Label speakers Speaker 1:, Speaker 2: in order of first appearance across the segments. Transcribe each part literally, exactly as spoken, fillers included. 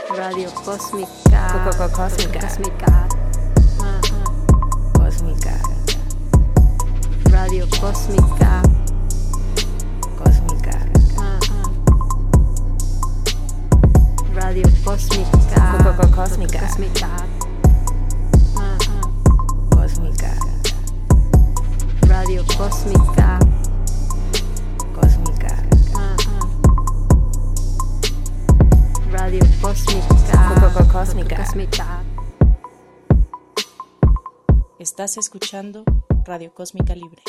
Speaker 1: Radio Cósmica.
Speaker 2: Coco Cósmica.
Speaker 1: Cósmica.
Speaker 2: Cósmica.
Speaker 1: Radio Cósmica.
Speaker 2: Cósmica.
Speaker 1: Radio Cósmica.
Speaker 2: Coco Cósmica.
Speaker 1: Cósmica.
Speaker 2: Cósmica.
Speaker 1: Radio Cósmica.
Speaker 2: Cósmica.
Speaker 1: Radio Cósmica.
Speaker 2: Coco Cósmica.
Speaker 1: Cósmica.
Speaker 3: Estás escuchando Radio Cósmica Libre.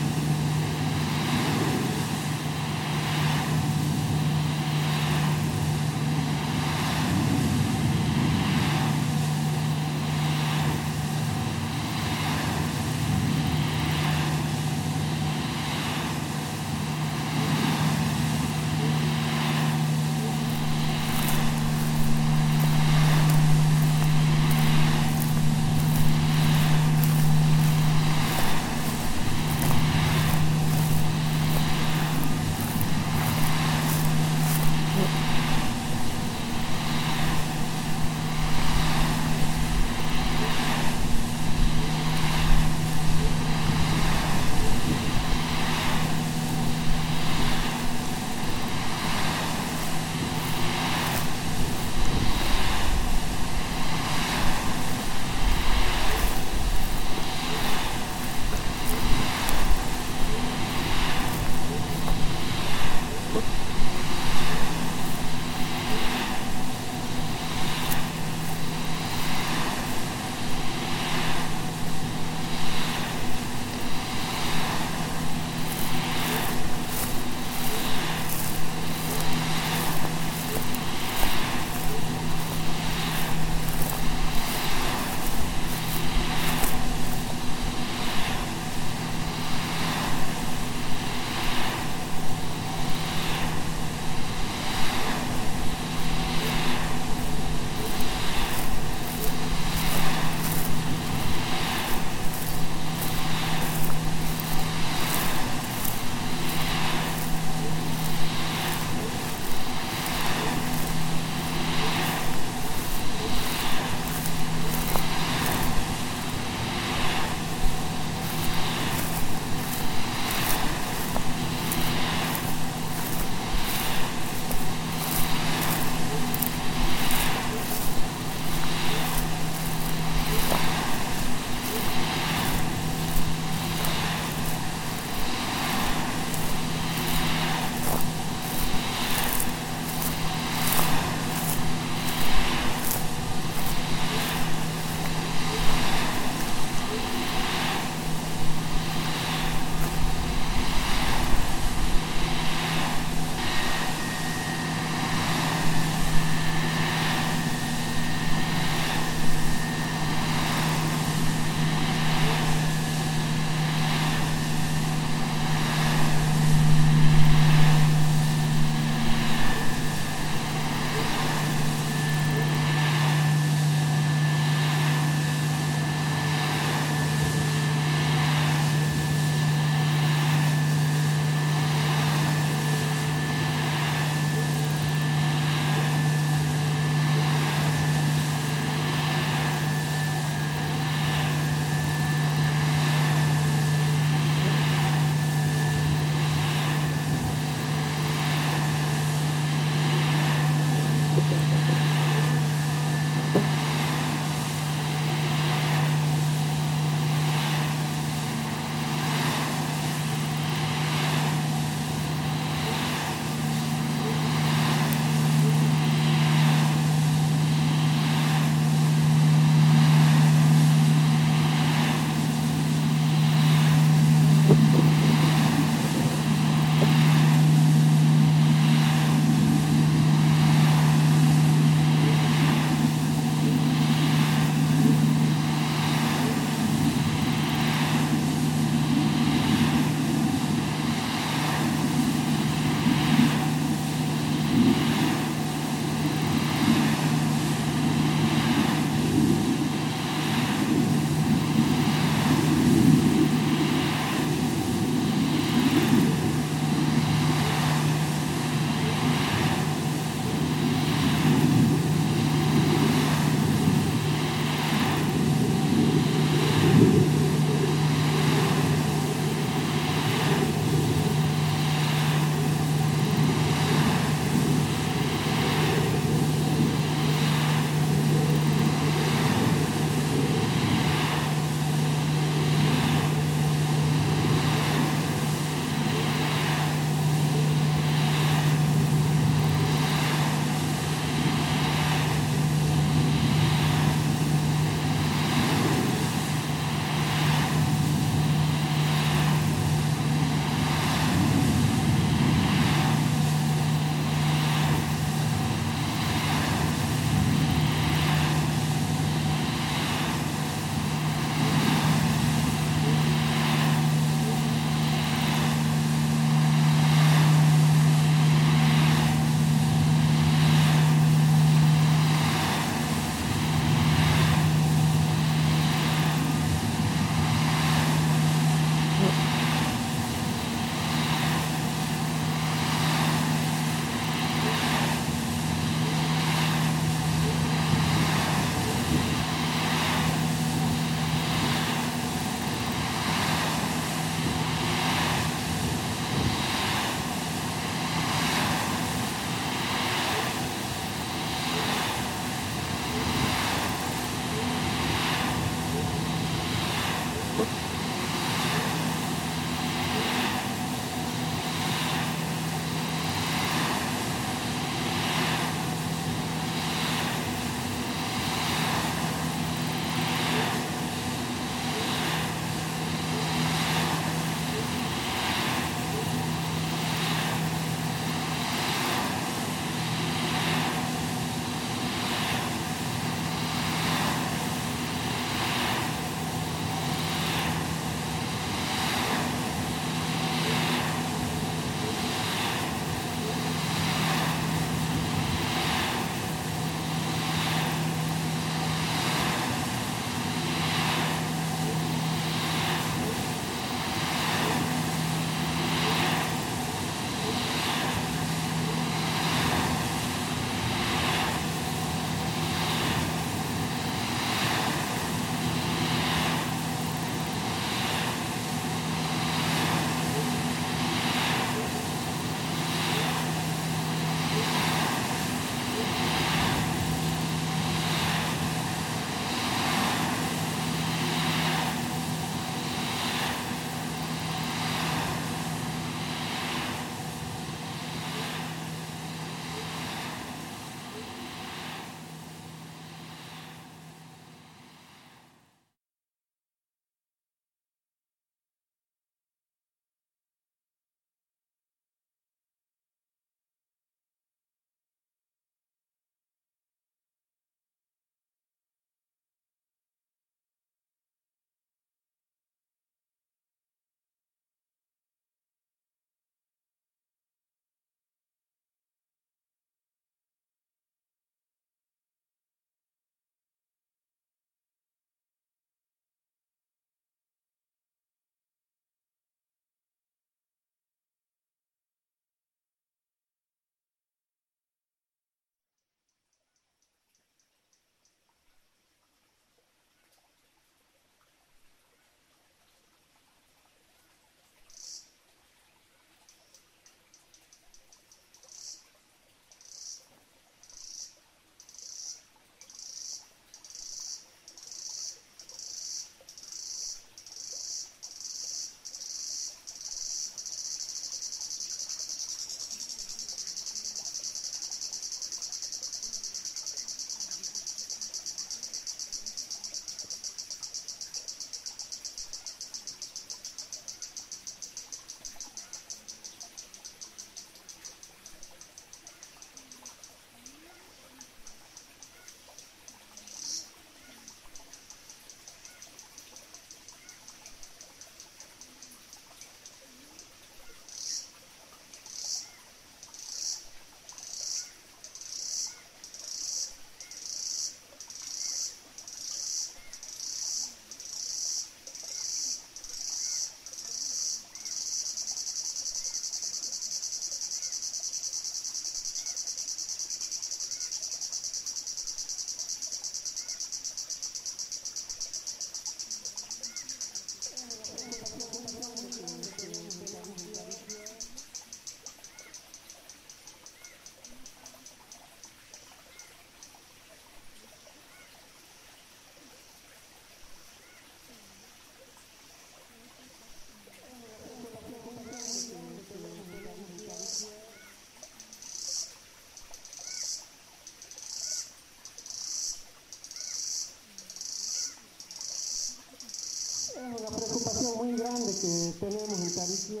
Speaker 4: grande que tenemos en Tariquía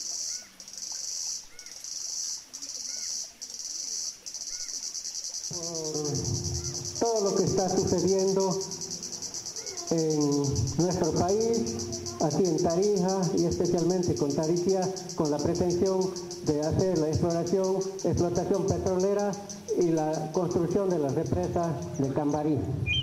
Speaker 4: por todo lo que está sucediendo en nuestro país, aquí en Tarija y especialmente con Tariquía, con la pretensión de hacer la exploración, explotación petrolera y la construcción de las represas de Cambarí.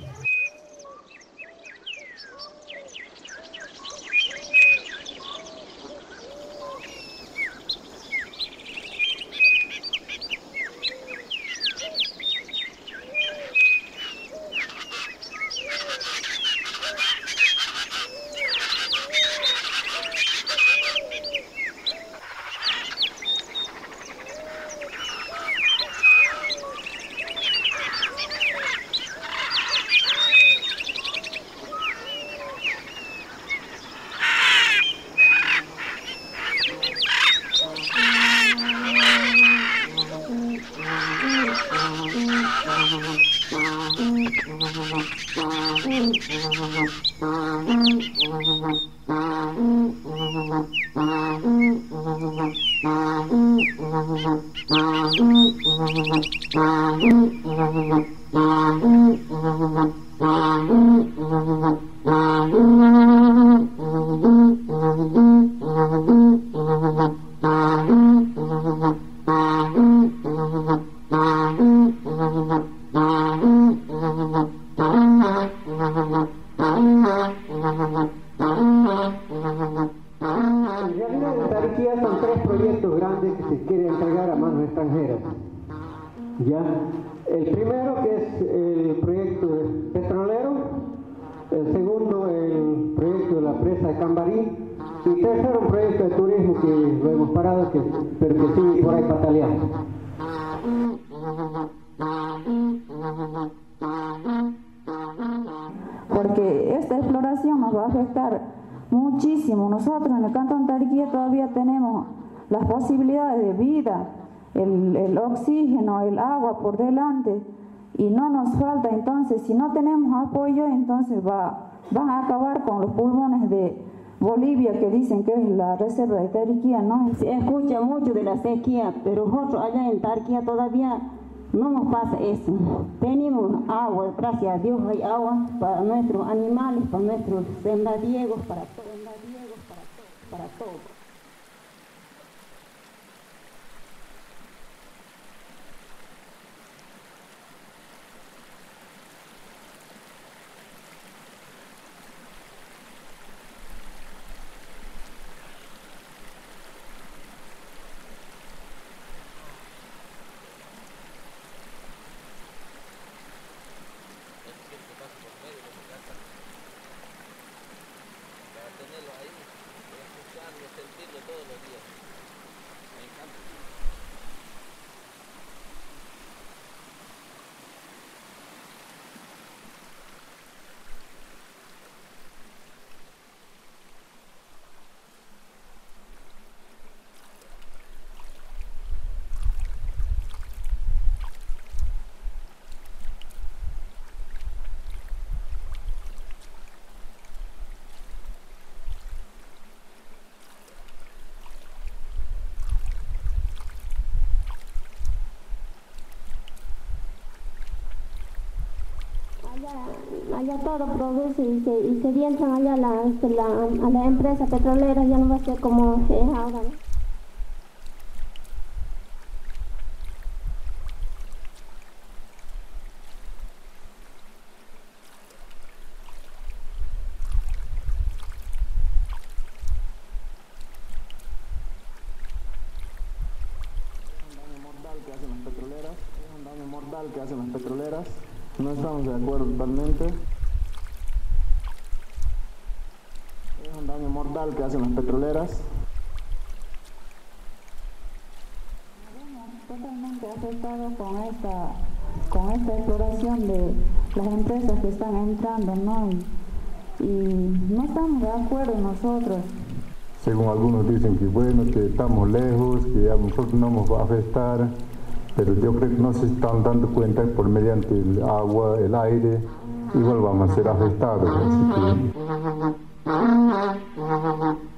Speaker 4: Ya, el primero que es el proyecto petrolero, el segundo el proyecto de la presa de Cambarí y tercero un proyecto de turismo que lo hemos parado, que, pero que sigue por ahí pataleando.
Speaker 5: Porque esta exploración nos va a afectar muchísimo. Nosotros en el Cantón Tariquía todavía tenemos las posibilidades de vida, el, el oxígeno, el agua por delante, y no nos falta. Entonces, si no tenemos apoyo, entonces va, van a acabar con los pulmones de Bolivia, que dicen que es la reserva de Tariquía, ¿no?
Speaker 6: Se escucha mucho de la sequía, pero nosotros allá en Tariquía todavía no nos pasa eso. Tenemos agua, gracias a Dios hay agua para nuestros animales, para nuestros sembradíos, para todo, para todo, para todo.
Speaker 7: Allá todo produce y se, y se entran allá a la, este, la, a la empresa petrolera, ya no va a ser como es ahora, ¿no?
Speaker 4: Que hacen las petroleras, es un daño mortal que hacen las petroleras, no estamos de acuerdo totalmente. Es un daño mortal que hacen las petroleras.
Speaker 5: Estamos totalmente afectados con esta, con esta exploración de las empresas que están entrando, ¿no? Y, y no estamos de acuerdo nosotros.
Speaker 8: Según algunos dicen que bueno, que estamos lejos, que a nosotros no nos va a afectar, pero yo creo que no se están dando cuenta que por mediante el agua, el aire, igual vamos a ser afectados. Así que...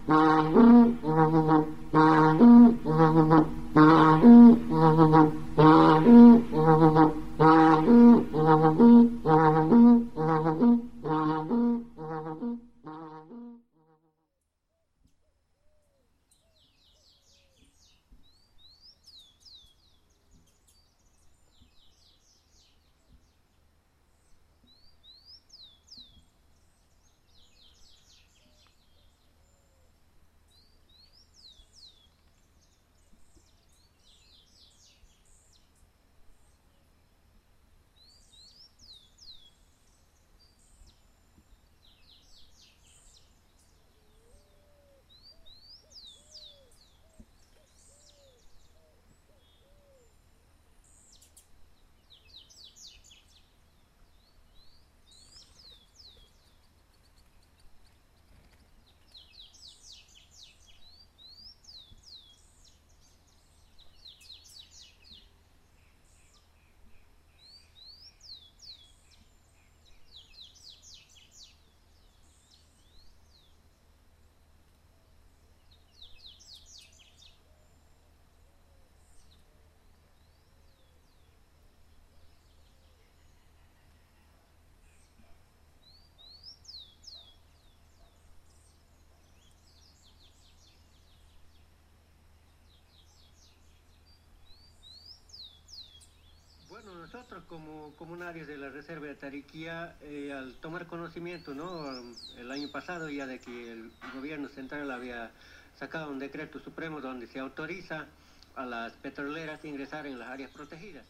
Speaker 4: nosotros como comunarios de la Reserva de Tariquía, eh, al tomar conocimiento, ¿no?, el año pasado ya de que el gobierno central había sacado un decreto supremo donde se autoriza a las petroleras a ingresar en las áreas protegidas.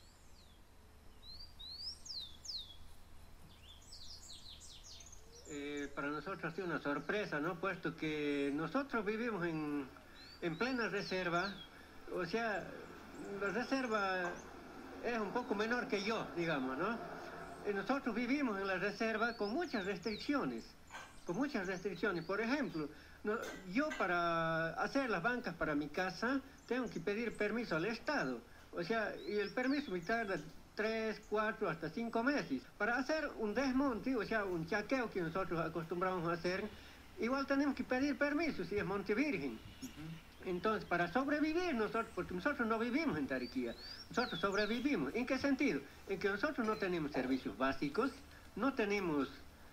Speaker 4: Eh, para nosotros ha sido una sorpresa, ¿no?, puesto que nosotros vivimos en, en plena reserva, o sea, la reserva es un poco menor que yo, digamos, ¿no? Y nosotros vivimos en la reserva con muchas restricciones, con muchas restricciones. Por ejemplo, no, yo para hacer las bancas para mi casa tengo que pedir permiso al Estado. O sea, y el permiso me tarda tres, cuatro, hasta cinco meses. Para hacer un desmonte, o sea, un chaqueo que nosotros acostumbramos a hacer, igual tenemos que pedir permiso si es Monte Virgen. Uh-huh. Entonces, para sobrevivir nosotros, porque nosotros no vivimos en Tariquía, nosotros sobrevivimos. ¿En qué sentido? En que nosotros no tenemos servicios básicos, no tenemos,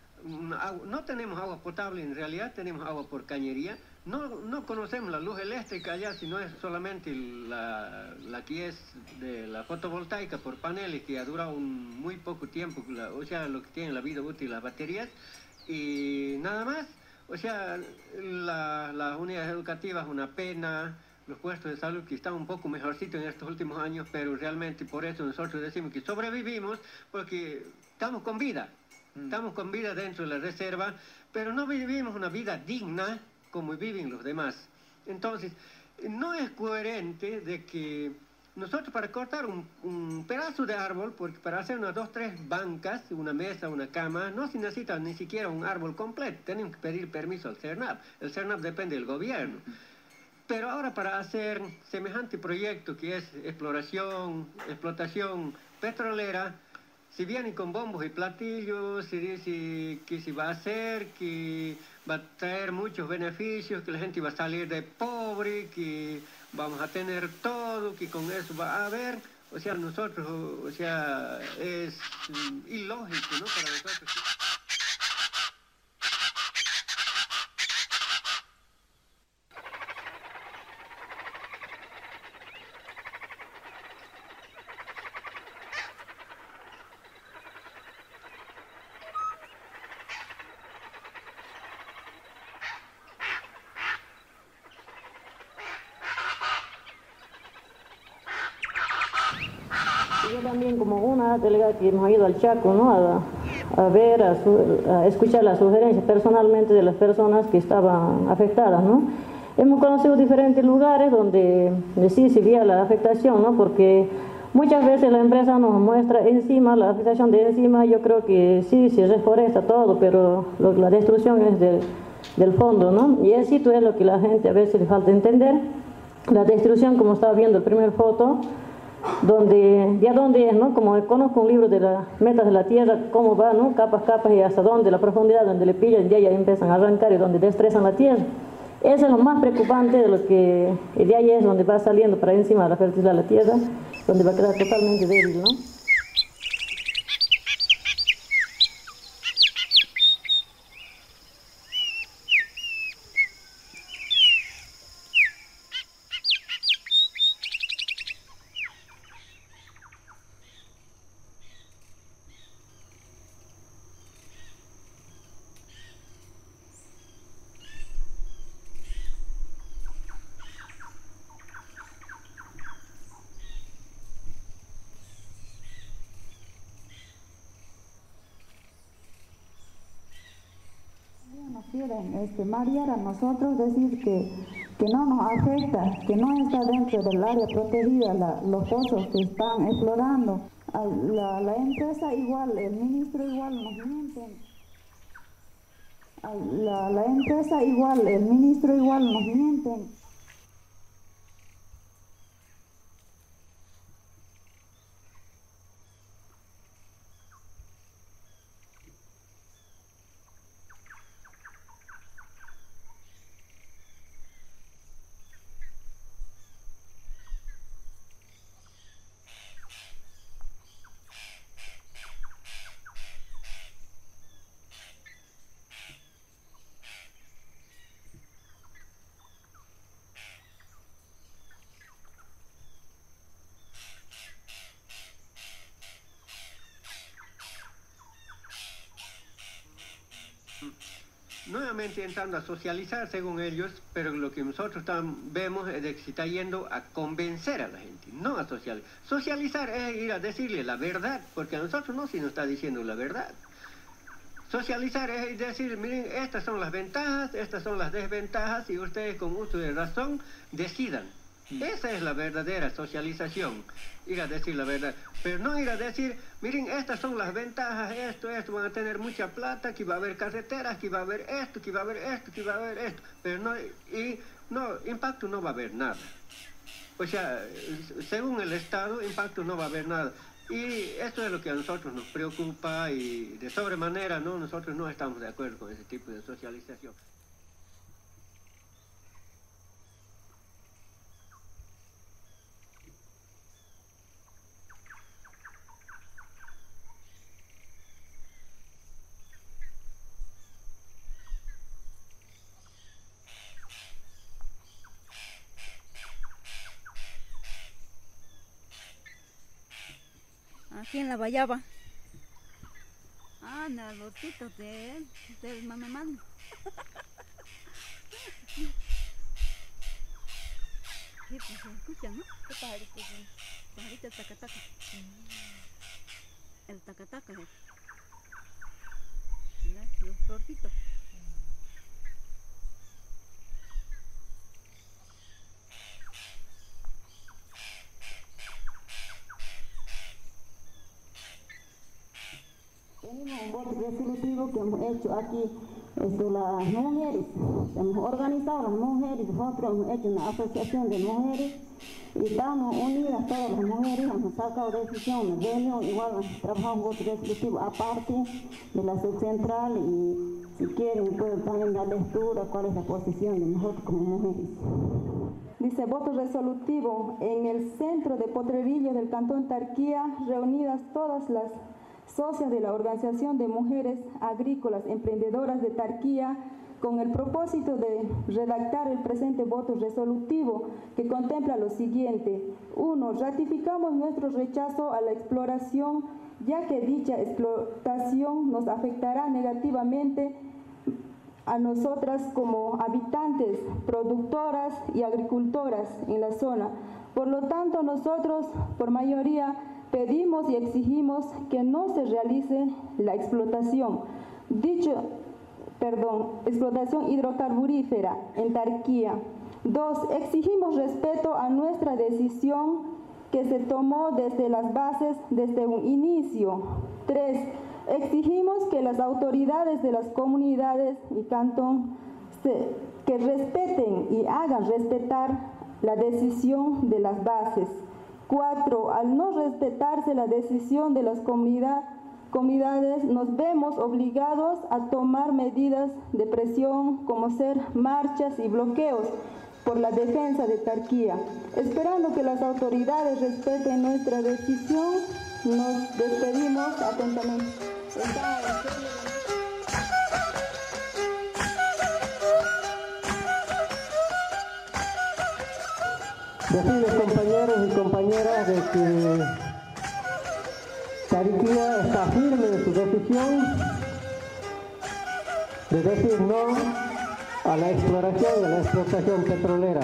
Speaker 4: no tenemos agua potable en realidad, tenemos agua por cañería, no, no conocemos la luz eléctrica allá, sino es solamente la, la que es de la fotovoltaica por paneles, que ha durado un muy poco tiempo, la, o sea, lo que tiene la vida útil las baterías, y nada más. O sea, la, las unidades educativas una pena, los puestos de salud que están un poco mejorcitos en estos últimos años, pero realmente por eso nosotros decimos que sobrevivimos, porque estamos con vida, mm. estamos con vida dentro de la reserva, pero no vivimos una vida digna como viven los demás. Entonces, no es coherente de que nosotros para cortar un, un pedazo de árbol, porque para hacer unas dos, tres bancas, una mesa, una cama, no se necesita ni siquiera un árbol completo, tenemos que pedir permiso al CERNAP. El CERNAP depende del gobierno. Pero ahora para hacer semejante proyecto que es exploración, explotación petrolera, si vienen con bombos y platillos, se dice que se va a hacer, que va a traer muchos beneficios, que la gente va a salir de pobre, que vamos a tener todo, que con eso va a haber, o sea, nosotros, o sea, es um, ilógico, ¿no?, para nosotros.
Speaker 9: Yo también como una delegada que hemos ido al Chaco, ¿no?, a, a ver, a, su, a escuchar las sugerencias personalmente de las personas que estaban afectadas, ¿no? Hemos conocido diferentes lugares donde sí se veía la afectación, ¿no?, porque muchas veces la empresa nos muestra encima, la afectación de encima. Yo creo que sí, se reforesta todo, pero lo, la destrucción es del, del fondo, ¿no? Y eso es lo que la gente a veces le falta entender. La destrucción, como estaba viendo el primer foto, donde, ya dónde es, ¿no? Como conozco un libro de las metas de la tierra, cómo va, ¿no?, capas, capas, y hasta dónde, la profundidad donde le pillan, ya, ya empiezan a arrancar y donde destrezan la tierra. Eso es lo más preocupante de lo que, y de ahí es donde va saliendo para encima la fertilidad de la tierra, donde va a quedar totalmente débil, ¿no?
Speaker 5: Quieren este, marear a nosotros, decir que, que no nos afecta, que no está dentro del área protegida la, los pozos que están explorando. La, la empresa igual, el ministro igual nos mienten. La, la empresa igual, el ministro igual nos mienten.
Speaker 4: nuevamente entrando a socializar según ellos, pero lo que nosotros tam, vemos es de que se está yendo a convencer a la gente, no a socializar. Socializar es ir a decirle la verdad, porque a nosotros no se nos está diciendo la verdad. Socializar es decir, miren, estas son las ventajas, estas son las desventajas, y ustedes con uso de razón decidan. Esa es la verdadera socialización, ir a decir la verdad, pero no ir a decir, miren, estas son las ventajas, esto, esto, van a tener mucha plata, que va a haber carreteras, que va a haber esto, que va a haber esto, que va a haber esto, pero no, y no, impacto no va a haber nada. O sea, según el Estado, impacto no va a haber nada. Y esto es lo que a nosotros nos preocupa y de sobremanera, ¿no? Nosotros no estamos de acuerdo con ese tipo de socialización.
Speaker 10: Aquí en la Bayaba. Ah, en los lotitos de él, del mamamán. Sí, pues se escucha, ¿no? ¿Qué pajarito es? Pajarito el tacataca. Mm. El tacataca. Mira, los tortitos.
Speaker 6: Tenemos un voto resolutivo que hemos hecho aquí, esto, las mujeres, hemos organizado las mujeres, nosotros hemos hecho una asociación de mujeres y estamos unidas todas las mujeres, hemos sacado decisión de reunión, igual hemos trabajado un voto resolutivo aparte de la subcentral y si quieren pueden también dar lectura cuál es la posición de nosotros como mujeres.
Speaker 5: Dice voto resolutivo en el centro de Potrerillos del Cantón Tarquía, reunidas todas las socias de la Organización de Mujeres Agrícolas Emprendedoras de Tarquía, con el propósito de redactar el presente voto resolutivo que contempla lo siguiente. uno. Ratificamos nuestro rechazo a la exploración, ya que dicha explotación nos afectará negativamente a nosotras como habitantes, productoras y agricultoras en la zona. Por lo tanto, nosotros, por mayoría, pedimos y exigimos que no se realice la explotación, dicho, perdón, explotación hidrocarburífera en Tarquía. Dos, exigimos respeto a nuestra decisión que se tomó desde las bases, desde un inicio. Tres, exigimos que las autoridades de las comunidades y cantón se, que respeten y hagan respetar la decisión de las bases. Cuatro, al no respetarse la decisión de las comunidad, comunidades, nos vemos obligados a tomar medidas de presión como ser marchas y bloqueos por la defensa de Tarquía. Esperando que las autoridades respeten nuestra decisión, nos despedimos atentamente.
Speaker 4: Decirles, compañeros y compañeras, de que Tarquía está firme en su decisión de decir no a la exploración y a la explotación petrolera.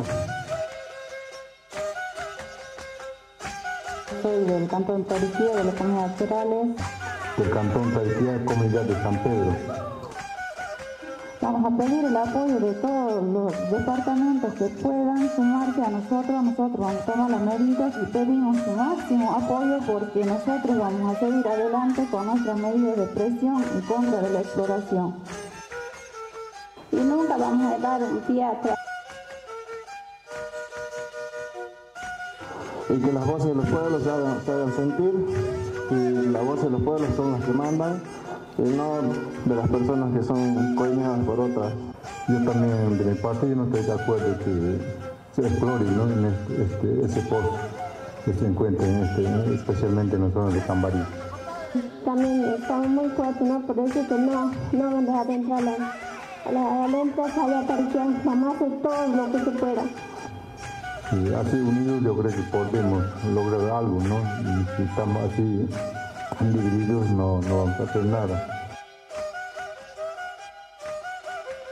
Speaker 5: Soy del Cantón Tarquía, de las comunidades rurales.
Speaker 8: Del Cantón Tarquía, Comunidad de San Pedro.
Speaker 5: Vamos a pedir el apoyo de todos los departamentos que puedan sumarse a nosotros. Nosotros vamos a tomar las medidas y pedimos su máximo apoyo porque nosotros vamos a seguir adelante con nuestras medidas de presión en contra de la exploración.
Speaker 7: Y nunca vamos a dar un pie atrás.
Speaker 11: Y que las voces de los pueblos se hagan, se hagan sentir, y las voces de los pueblos son las que mandan, y no de las personas que son coimeadas por otras.
Speaker 8: Yo también, de mi parte, yo no estoy de acuerdo que se explore, ¿no?, en este, este, ese pozo que se encuentra en este, ¿no?, especialmente en la zona de Cambarí.
Speaker 7: También estamos muy fuertes, ¿no? Por eso que no, no van a dejar de entrar a la, a la, a la empresa allá Tarquía. Vamos a hacer todo lo que se pueda.
Speaker 8: Y así unidos yo creo que podemos lograr algo, ¿no? Y si estamos así divididos no, no vamos a hacer nada.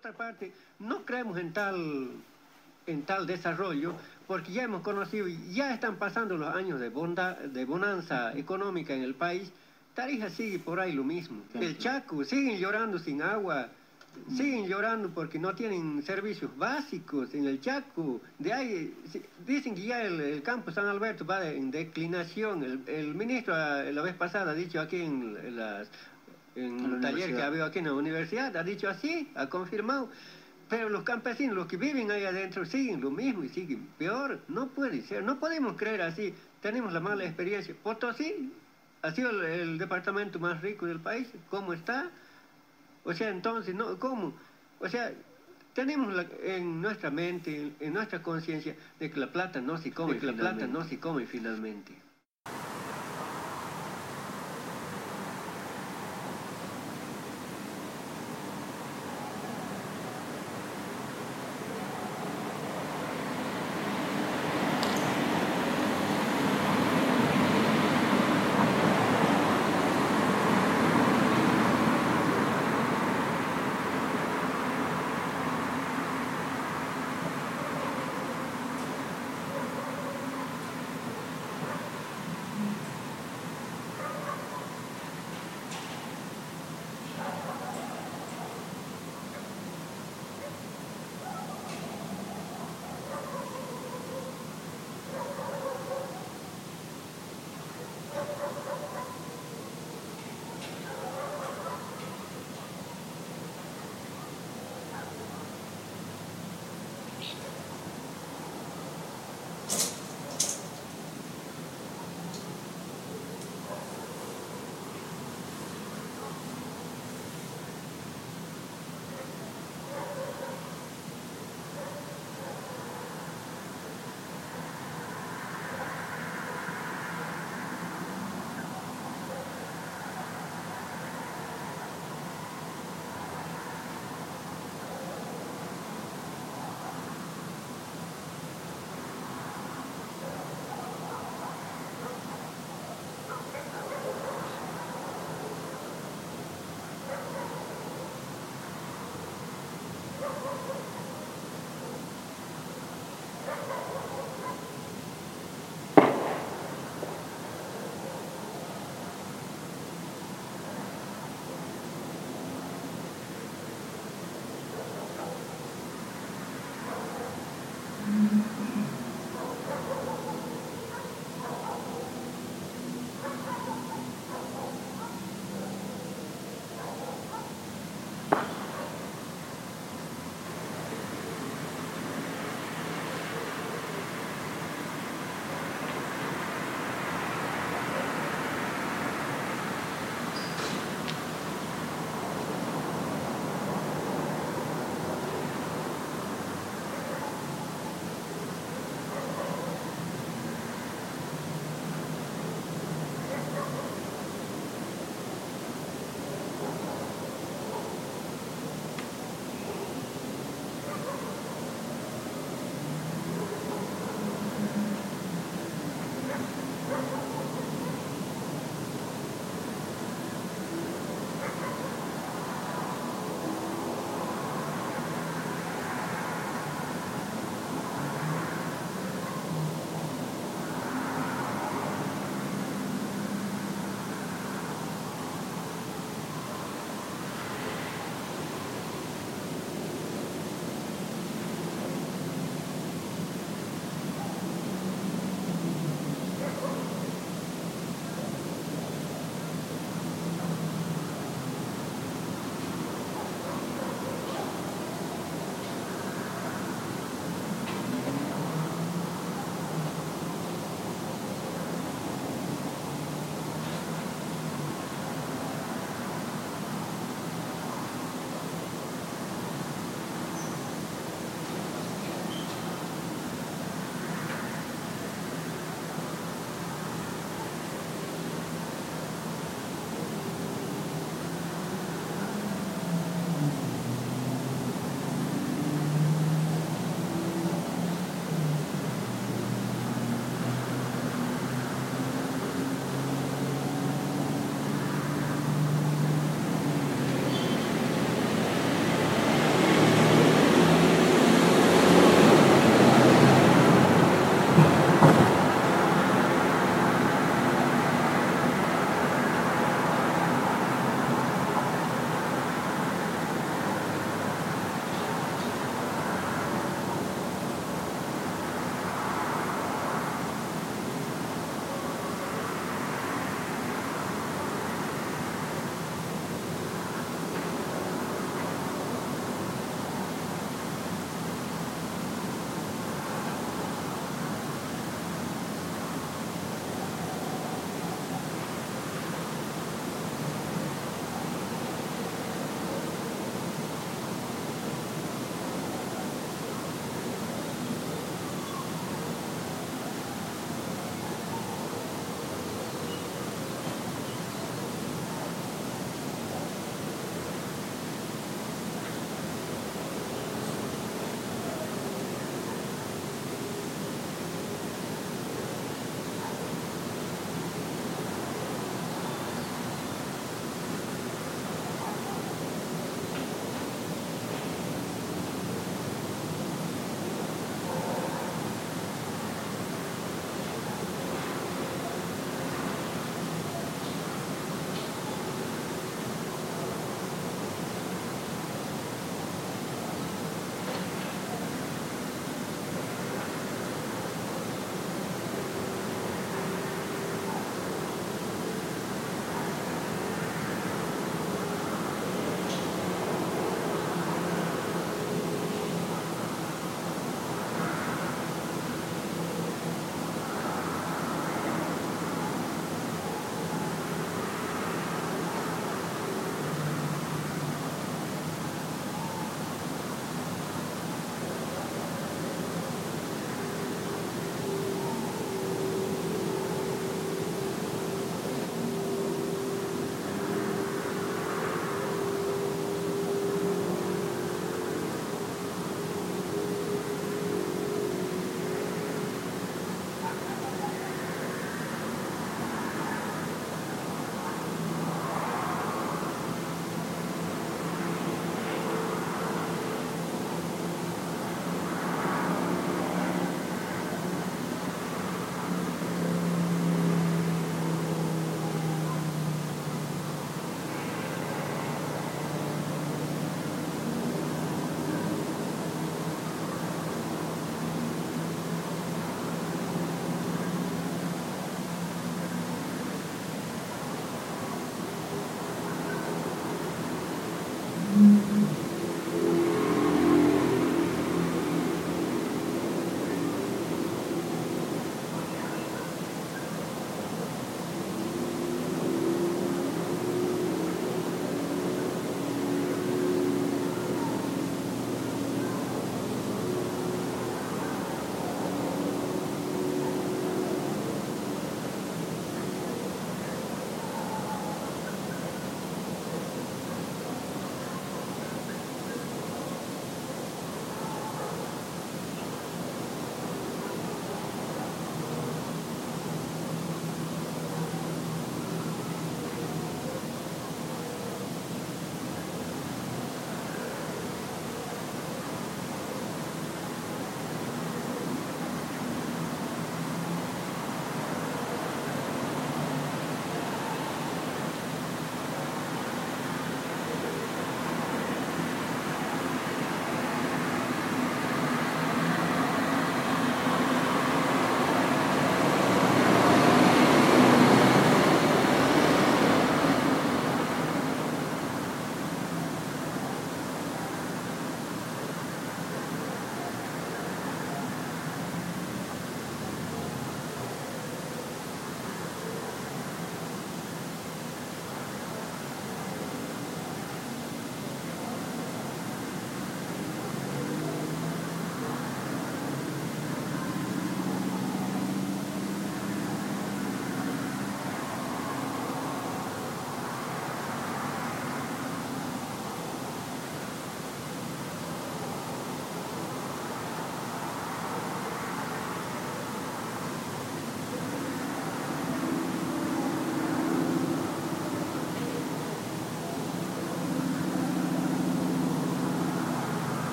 Speaker 4: otra parte, no creemos en tal, en tal desarrollo, porque ya hemos conocido, ya están pasando los años de, bonda, de bonanza económica en el país. Tarija sigue por ahí lo mismo. El Chaco, siguen llorando sin agua, siguen llorando porque no tienen servicios básicos en el Chaco. De ahí dicen que ya el, el campo San Alberto va de, en declinación. El, el ministro la vez pasada ha dicho aquí en, en, las, en el taller que había aquí en la universidad, ha dicho así, ha confirmado. Pero los campesinos, los que viven ahí adentro, siguen lo mismo y siguen peor. No puede ser, no podemos creer así. Tenemos la mala experiencia. Potosí ha sido el, el departamento más rico del país. ¿Cómo está? O sea, entonces, no, ¿cómo? O sea, tenemos la, en nuestra mente, en, en nuestra conciencia, de que la plata no se come, que la plata no se come finalmente.